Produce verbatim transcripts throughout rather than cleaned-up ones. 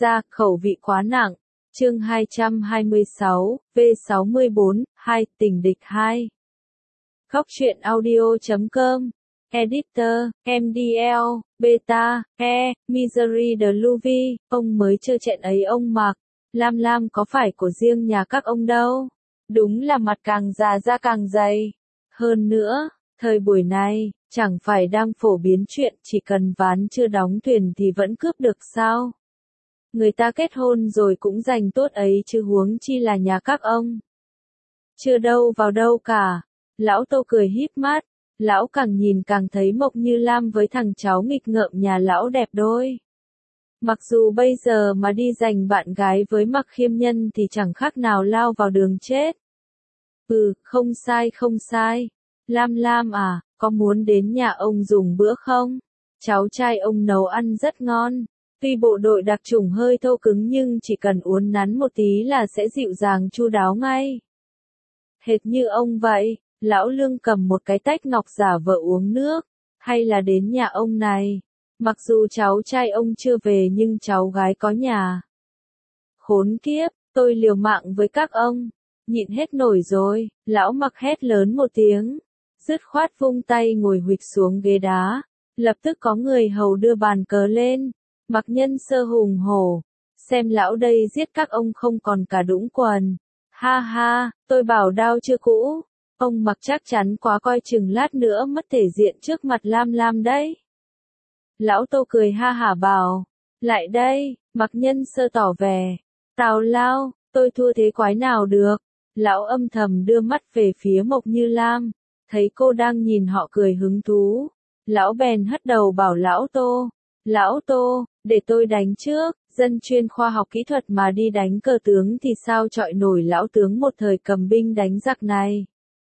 ra, khẩu vị quá nặng. Chương hai trăm hai mươi sáu, V sáu mươi bốn, hai, tình địch hai. Khóc chuyện audio chấm com. Editor, em đê lờ, Beta, E, Misery the Louis, ông mới chơi chuyện ấy ông mặc. Lam Lam có phải của riêng nhà các ông đâu. Đúng là mặt càng già da càng dày. Hơn nữa, thời buổi này, chẳng phải đang phổ biến chuyện chỉ cần ván chưa đóng thuyền thì vẫn cướp được sao? Người ta kết hôn rồi cũng dành tốt ấy chứ huống chi là nhà các ông. Chưa đâu vào đâu cả. Lão Tô cười híp mắt. Lão càng nhìn càng thấy Mộc Như Lam với thằng cháu nghịch ngợm nhà lão đẹp đôi. Mặc dù bây giờ mà đi giành bạn gái với Mặc Khiêm Nhân thì chẳng khác nào lao vào đường chết. Ừ, không sai không sai. Lam Lam à, có muốn đến nhà ông dùng bữa không? Cháu trai ông nấu ăn rất ngon. Tuy bộ đội đặc chủng hơi thô cứng nhưng chỉ cần uốn nắn một tí là sẽ dịu dàng chu đáo ngay. Hệt như ông vậy. Lão Lương cầm một cái tách ngọc giả vờ uống nước. Hay là đến nhà ông này. Mặc dù cháu trai ông chưa về nhưng cháu gái có nhà. Khốn kiếp, tôi liều mạng với các ông. Nhịn hết nổi rồi. Lão Mặc hét lớn một tiếng. Dứt khoát vung tay ngồi huỵch xuống ghế đá. Lập tức có người hầu đưa bàn cờ lên. Mặc Nhân Sơ hùng hổ. Xem lão đây giết các ông không còn cả đũng quần. Ha ha, tôi bảo đao chưa cũ. Ông Mặc chắc chắn quá coi chừng lát nữa mất thể diện trước mặt Lam Lam đấy. Lão Tô cười ha hả bảo. Lại đây, Mặc Nhân Sơ tỏ vẻ. Tào lao, tôi thua thế quái nào được. Lão âm thầm đưa mắt về phía Mộc Như Lam. Thấy cô đang nhìn họ cười hứng thú. Lão bèn hất đầu bảo Lão Tô. Lão Tô, để tôi đánh trước. Dân chuyên khoa học kỹ thuật mà đi đánh cờ tướng thì sao chọi nổi lão tướng một thời cầm binh đánh giặc này.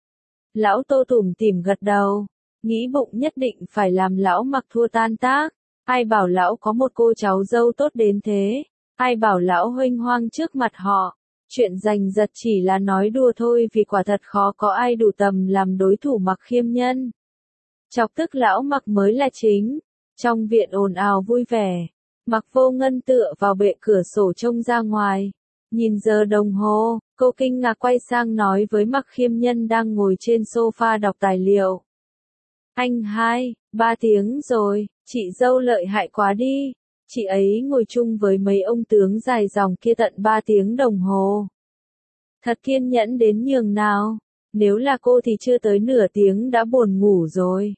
Lão Tô tủm tỉm gật đầu. Nghĩ bụng nhất định phải làm lão Mặc thua tan tác. Ai bảo lão có một cô cháu dâu tốt đến thế. Ai bảo lão huênh hoang trước mặt họ. Chuyện giành giật chỉ là nói đùa thôi vì quả thật khó có ai đủ tầm làm đối thủ Mặc Khiêm Nhân. Chọc tức lão Mặc mới là chính. Trong viện ồn ào vui vẻ. Mặc Vô Ngân tựa vào bệ cửa sổ trông ra ngoài. Nhìn giờ đồng hồ, cô kinh ngạc quay sang nói với Mặc Khiêm Nhân đang ngồi trên sofa đọc tài liệu. Anh hai, ba tiếng rồi, chị dâu lợi hại quá đi. Chị ấy ngồi chung với mấy ông tướng dài dòng kia tận ba tiếng đồng hồ. Thật kiên nhẫn đến nhường nào. Nếu là cô thì chưa tới nửa tiếng đã buồn ngủ rồi.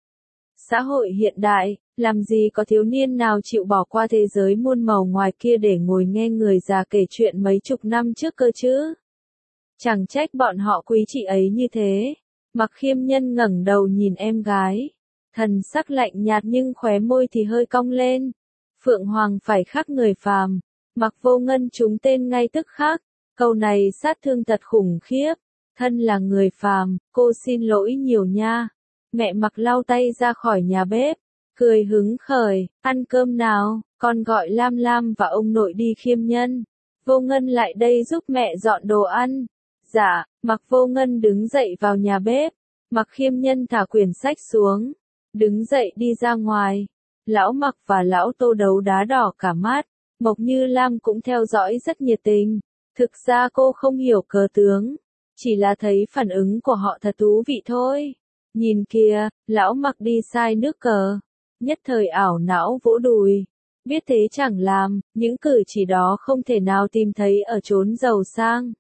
Xã hội hiện đại, làm gì có thiếu niên nào chịu bỏ qua thế giới muôn màu ngoài kia để ngồi nghe người già kể chuyện mấy chục năm trước cơ chứ. Chẳng trách bọn họ quý chị ấy như thế. Mặc Khiêm Nhân ngẩng đầu nhìn em gái. Thần sắc lạnh nhạt nhưng khóe môi thì hơi cong lên. Phượng Hoàng phải khác người phàm. Mặc Vô Ngân trúng tên ngay tức khắc. Câu này sát thương thật khủng khiếp. Thân là người phàm, cô xin lỗi nhiều nha. Mẹ Mặc lau tay ra khỏi nhà bếp. Cười hứng khởi, ăn cơm nào, con gọi Lam Lam và ông nội đi Khiêm Nhân. Vô Ngân lại đây giúp mẹ dọn đồ ăn. Dạ, Mặc Vô Ngân đứng dậy vào nhà bếp. Mặc Khiêm Nhân thả quyển sách xuống. Đứng dậy đi ra ngoài. Lão Mặc và Lão Tô đấu đá đỏ cả mắt. Mộc Như Lam cũng theo dõi rất nhiệt tình. Thực ra cô không hiểu cờ tướng. Chỉ là thấy phản ứng của họ thật thú vị thôi. Nhìn kìa, Lão Mặc đi sai nước cờ. Nhất thời ảo não vỗ đùi. Biết thế chẳng làm, những cử chỉ đó không thể nào tìm thấy ở chốn giàu sang.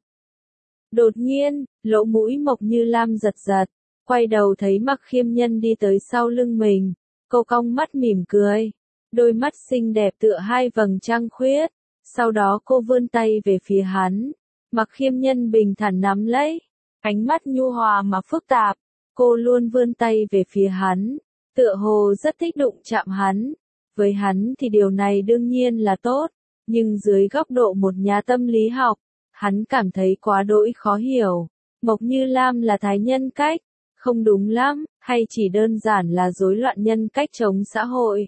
Đột nhiên, lỗ mũi Mộc Như Lam giật giật. Quay đầu thấy Mặc Khiêm Nhân đi tới sau lưng mình. Cô cong mắt mỉm cười. Đôi mắt xinh đẹp tựa hai vầng trăng khuyết. Sau đó cô vươn tay về phía hắn. Mặc Khiêm Nhân bình thản nắm lấy. Ánh mắt nhu hòa mà phức tạp. Cô luôn vươn tay về phía hắn. Tựa hồ rất thích đụng chạm hắn. Với hắn thì điều này đương nhiên là tốt. Nhưng dưới góc độ một nhà tâm lý học, hắn cảm thấy quá đỗi khó hiểu. Mộc Như Lam là thái nhân cách. Không đúng lắm, hay chỉ đơn giản là rối loạn nhân cách chống xã hội.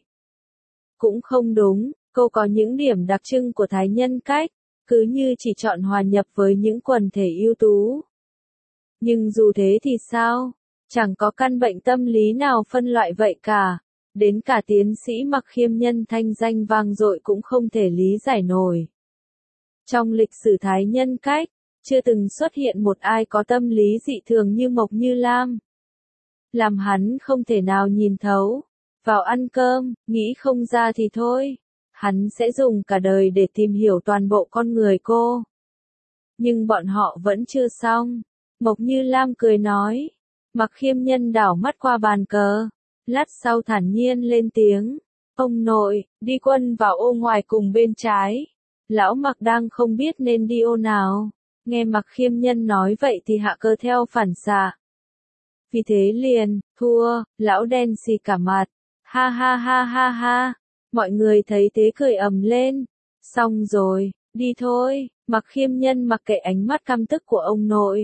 Cũng không đúng, cô có những điểm đặc trưng của thái nhân cách. Cứ như chỉ chọn hòa nhập với những quần thể ưu tú. Nhưng dù thế thì sao? Chẳng có căn bệnh tâm lý nào phân loại vậy cả. Đến cả tiến sĩ Mặc Khiêm Nhân thanh danh vang dội cũng không thể lý giải nổi. Trong lịch sử Thái nhân cách, chưa từng xuất hiện một ai có tâm lý dị thường như Mộc Như Lam. Làm hắn không thể nào nhìn thấu. Vào ăn cơm, nghĩ không ra thì thôi. Hắn sẽ dùng cả đời để tìm hiểu toàn bộ con người cô. Nhưng bọn họ vẫn chưa xong. Mộc Như Lam cười nói. Mặc Khiêm Nhân đảo mắt qua bàn cờ. Lát sau thản nhiên lên tiếng. Ông nội, đi quân vào ô ngoài cùng bên trái. Lão Mặc đang không biết nên đi ô nào. Nghe Mặc Khiêm Nhân nói vậy thì hạ cơ theo phản xạ. Vì thế liền, thua, lão đen xì cả mặt. Ha ha ha ha ha. Mọi người thấy thế cười ầm lên. Xong rồi, đi thôi. Mặc Khiêm Nhân mặc kệ ánh mắt căm tức của ông nội.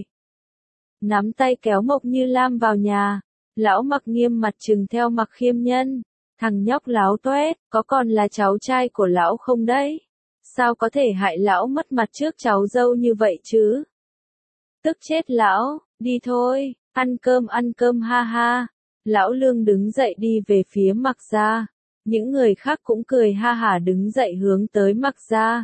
Nắm tay kéo Mộc Như Lam vào nhà. Lão Mặc nghiêm mặt trừng theo Mặc Khiêm Nhân. Thằng nhóc láo toét, có còn là cháu trai của lão không đấy? Sao có thể hại lão mất mặt trước cháu dâu như vậy chứ? Tức chết lão, đi thôi, ăn cơm ăn cơm ha ha. Lão Lương đứng dậy đi về phía Mặc gia. Những người khác cũng cười ha hả đứng dậy hướng tới Mặc gia.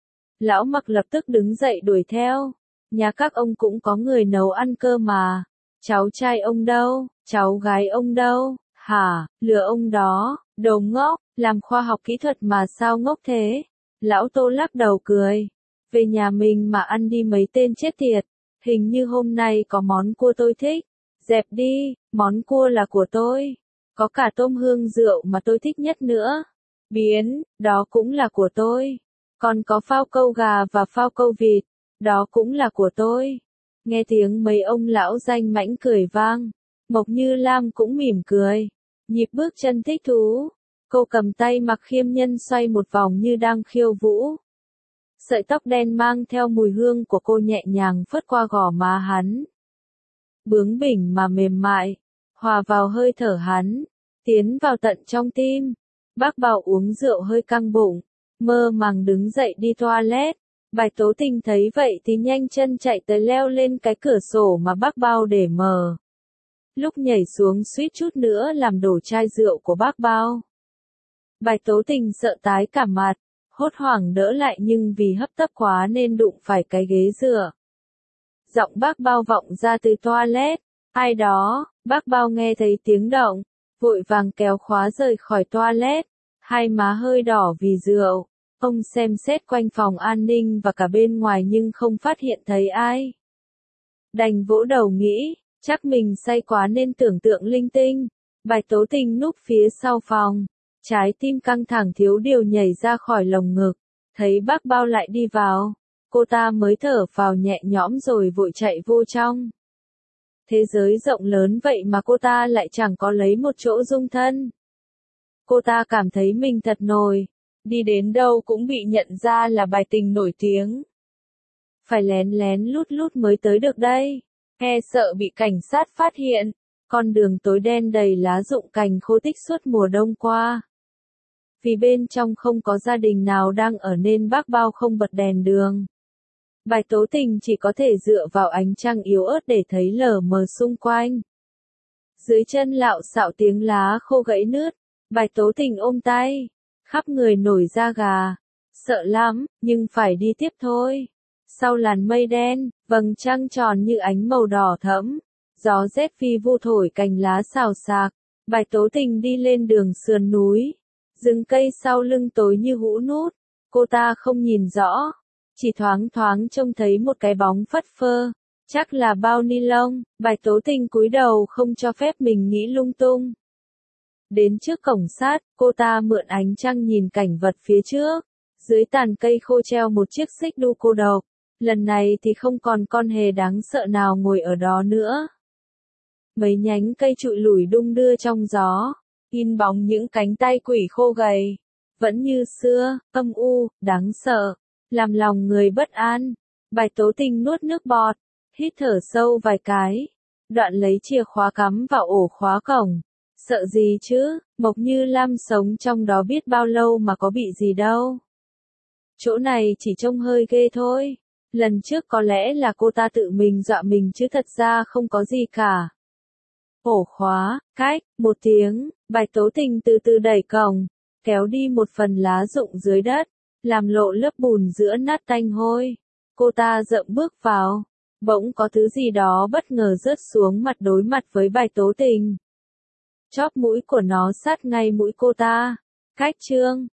Lão Mặc lập tức đứng dậy đuổi theo. Nhà các ông cũng có người nấu ăn cơm mà. Cháu trai ông đâu, cháu gái ông đâu, hả, lừa ông đó, đồ ngốc, làm khoa học kỹ thuật mà sao ngốc thế? Lão Tô lắc đầu cười. Về nhà mình mà ăn đi mấy tên chết tiệt. Hình như hôm nay có món cua tôi thích. Dẹp đi, món cua là của tôi. Có cả tôm hương rượu mà tôi thích nhất nữa. Biến, đó cũng là của tôi. Còn có phao câu gà và phao câu vịt. Đó cũng là của tôi. Nghe tiếng mấy ông lão danh mãnh cười vang. Mộc Như Lam cũng mỉm cười. Nhịp bước chân thích thú. Cô cầm tay Mặc Khiêm Nhân xoay một vòng như đang khiêu vũ. Sợi tóc đen mang theo mùi hương của cô nhẹ nhàng phất qua gò má hắn. Bướng bỉnh mà mềm mại, hòa vào hơi thở hắn, tiến vào tận trong tim. Bác Bảo uống rượu hơi căng bụng, mơ màng đứng dậy đi toilet. Bạch Tố Tình thấy vậy thì nhanh chân chạy tới leo lên cái cửa sổ mà bác Bao để mở. Lúc nhảy xuống suýt chút nữa làm đổ chai rượu của bác Bao. Bạch Tố Tình sợ tái cả mặt, hốt hoảng đỡ lại nhưng vì hấp tấp quá nên đụng phải cái ghế dựa. Giọng bác Bao vọng ra từ toilet. Ai đó, bác Bao nghe thấy tiếng động, vội vàng kéo khóa rời khỏi toilet. Hai má hơi đỏ vì rượu. Ông xem xét quanh phòng an ninh và cả bên ngoài nhưng không phát hiện thấy ai. Đành vỗ đầu nghĩ, chắc mình say quá nên tưởng tượng linh tinh. Bạch Tố Tình núp phía sau phòng. Trái tim căng thẳng thiếu điều nhảy ra khỏi lồng ngực. Thấy bác Bao lại đi vào. Cô ta mới thở phào nhẹ nhõm rồi vội chạy vô trong. Thế giới rộng lớn vậy mà cô ta lại chẳng có lấy một chỗ dung thân. Cô ta cảm thấy mình thật nồi. Đi đến đâu cũng bị nhận ra là bài tình nổi tiếng. Phải lén lén lút lút mới tới được đây. E sợ bị cảnh sát phát hiện. Con đường tối đen đầy lá rụng cành khô tích suốt mùa đông qua. Vì bên trong không có gia đình nào đang ở nên bác Bao không bật đèn đường. Bạch Tố Tình chỉ có thể dựa vào ánh trăng yếu ớt để thấy lờ mờ xung quanh. Dưới chân lạo xạo tiếng lá khô gãy nứt. Bạch Tố Tình ôm tay. Khắp người nổi da gà. Sợ lắm, nhưng phải đi tiếp thôi. Sau làn mây đen, vầng trăng tròn như ánh màu đỏ thẫm. Gió rét vi vu thổi cành lá xào xạc. Bạch Tố Tình đi lên đường sườn núi. Rừng cây sau lưng tối như hũ nút. Cô ta không nhìn rõ. Chỉ thoáng thoáng trông thấy một cái bóng phất phơ. Chắc là bao ni lông. Bạch Tố Tình cúi đầu không cho phép mình nghĩ lung tung. Đến trước cổng sát, cô ta mượn ánh trăng nhìn cảnh vật phía trước. Dưới tàn cây khô treo một chiếc xích đu cô độc. Lần này thì không còn con hề đáng sợ nào ngồi ở đó nữa. Mấy nhánh cây trụi lủi đung đưa trong gió. In bóng những cánh tay quỷ khô gầy. Vẫn như xưa, âm u, đáng sợ. Làm lòng người bất an. Bạch Tố Tình nuốt nước bọt. Hít thở sâu vài cái. Đoạn lấy chìa khóa cắm vào ổ khóa cổng. Sợ gì chứ, Mộc Như Lam sống trong đó biết bao lâu mà có bị gì đâu. Chỗ này chỉ trông hơi ghê thôi. Lần trước có lẽ là cô ta tự mình dọa mình chứ thật ra không có gì cả. ổ khóa, cách, một tiếng, Bạch Tố Tình từ từ đẩy cổng, kéo đi một phần lá rụng dưới đất, làm lộ lớp bùn giữa nát tanh hôi. Cô ta dậm bước vào, bỗng có thứ gì đó bất ngờ rớt xuống mặt đối mặt với Bạch Tố Tình. Chóp mũi của nó sát ngay mũi cô ta. Cách chương